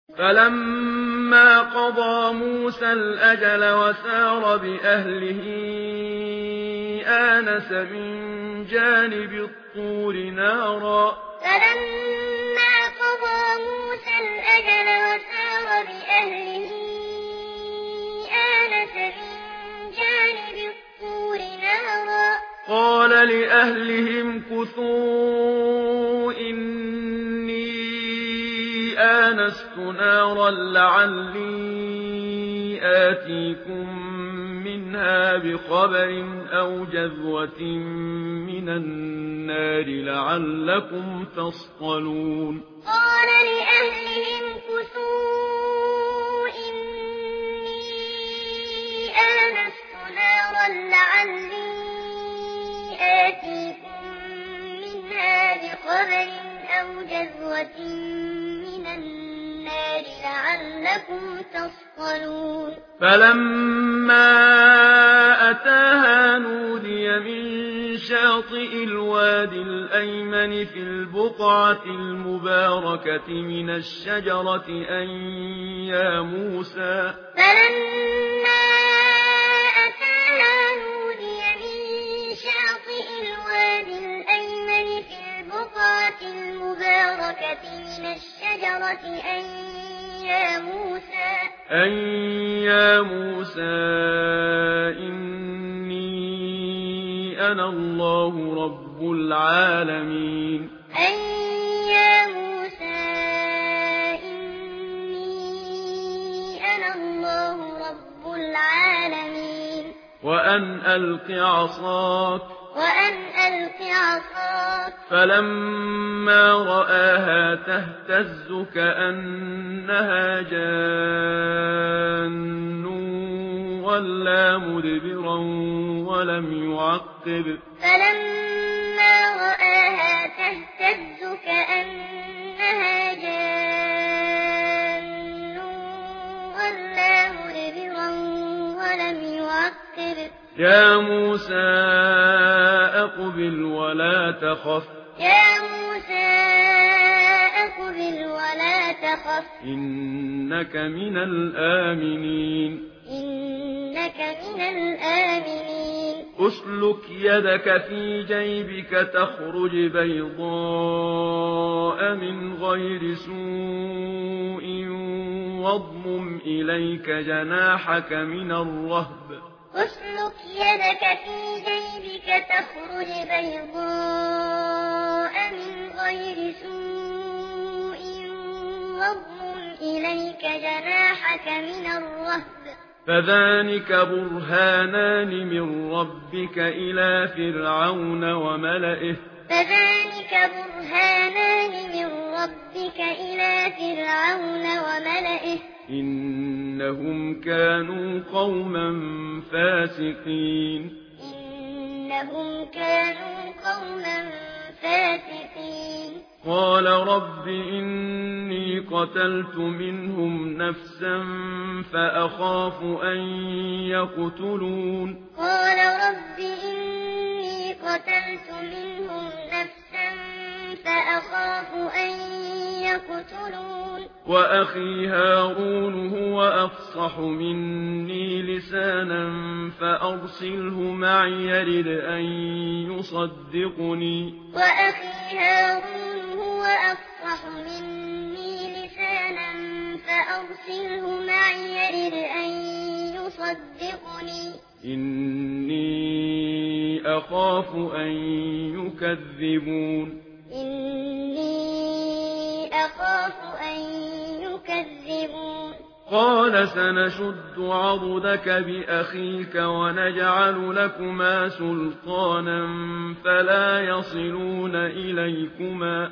فَلَمَّا قَضَىٰ مُوسَى الْأَجَلَ وَسَارَ بِأَهْلِهِ آنَسَ مِن جَانِبِ الطُّورِ نَارًا قَالَ لِأَهْلِهِ امْكُثُوا إِنِّي آنَسْتُ نَارًا لَّعَلِّي آتِيكُم مِّنْهَا بِخَبَرٍ أَوْ جَذْوَةٍ مِّنَ النَّارِ لَعَلَّكُمْ تَصْطَلُونَ قَالَ لِأَهْلِهِ امْكُثُوا إِنِّي آنَسْتُ نَارًا لَّعَلِّي آتِيكُم مِّنْهَا بِخَبَرٍ أَوْ جَذْوَةٍ مِّنَ النَّارِ لَعَلَّكُمْ تَصْطَلُونَ فَلَمَّا أَتَاهَا نُودِيَ مِن شَاطِئِ الْوَادِ الْأَيْمَنِ في الْبُقْعَةِ الْمُبَارَكَةِ مِنَ الشَّجَرَةِ أَن يَا مُوسَىٰ إِنِّي أَنَا اللَّهُ رَبُّ الْعَالَمِينَ وَأَنْ أَلْقِ عَصَاكَ فَلَمَّا رَآهَا تَهْتَزُّ كَأَنَّهَا جَانٌّ وَلَّىٰ مُدْبِرًا وَلَمْ يُعَقِّبْ يَا مُوسَىٰ أَقْبِلْ وَلَا تَخَفْ إِنَّكَ مِنَ الْآمِنِينَ أُسْلُكْ يَدَكَ فِي جَيْبِكَ تَخْرُجْ بَيْضَاءَ مِنْ غَيْرِ سُوءٍ وَاضْمُمْ إِلَيْكَ جَنَاحَكَ مِنَ الرَّهْبِ فَذَانِكَ بُرْهَانَانِ مِن رَّبِّكَ إِلَىٰ فِرْعَوْنَ وَمَلَئِهِ إِنَّهُمْ كَانُوا قَوْمًا فَاسِقِينَ قَالَ رَبِّ إِنِّي قَتَلْتُ مِنْهُمْ نَفْسًا فَأَخَافُ أَن يَقْتُلُونِ وَأَخِي هَارُونُ هُوَ أَفْصَحُ مِنِّي لِسَانًا فَأَرْسِلْهُ مَعِيَ يَرِدْ أَن يُصَدِّقُنِي إِنِّي أَخَافُ أَن يُكَذِّبُونِ قَالَ سَنَشُدُّ عَضُدَكَ بِأَخِيكَ وَنَجْعَلُ لَكُمَا سُلْطَانًا فَلَا يَصِلُونَ إِلَيْكُمَا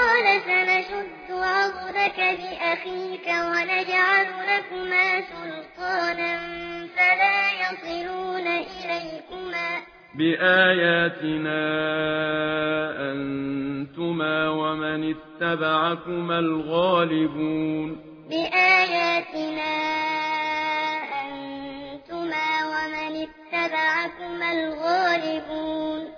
بِآيَاتِنَا أَنتُمَا وَمَنِ اتَّبَعَكُمَا الْغَالِبُونَ بِآيَاتِنَا أَنتُمَا وَمَنِ اتَّبَعَكُمَا الْغَالِبُونَ